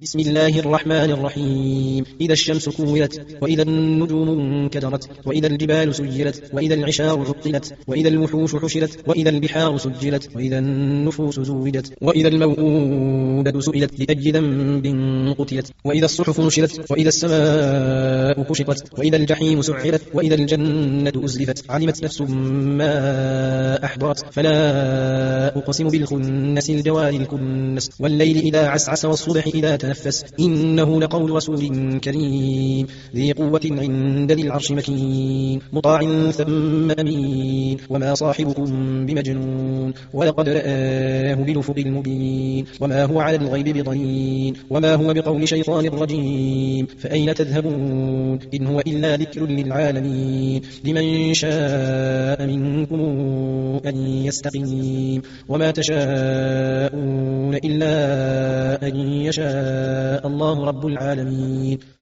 بسم الله الرحمن الرحيم. إذا الشمس كورت، وإذا النجوم انكدرت، وإذا الجبال سيرت، وإذا العشار عطلت، وإذا الوحوش حشرت، وإذا البحار سجرت، وإذا النفوس زوجت، وإذا الموءودة سئلت بأي ذنب قتلت، وإذا الصحف نشرت، وإذا السماء كشطت، وإذا الجحيم سعرت، وإذا الجنة أزلفت، علمت نفس ما أحضرت. فلا أقسم بالخنس الجوار الكنس، والليل إذا عسعس، والصبح إذا تنفس، إنه لقول رسول كريم ذي قوة عند ذي العرش مكين، مطاع ثم أمين، وما صاحبكم بمجنون، ولقد رآه بالأفق المبين، وما هو على الغيب بضنين، وما هو بقول شيطان رجيم. فأين تذهبون؟ إن هو إلا ذكر للعالمين، لمن شاء منكم أن يستقيم، وما تشاءون إلا أن يشاء الله رب العالمين.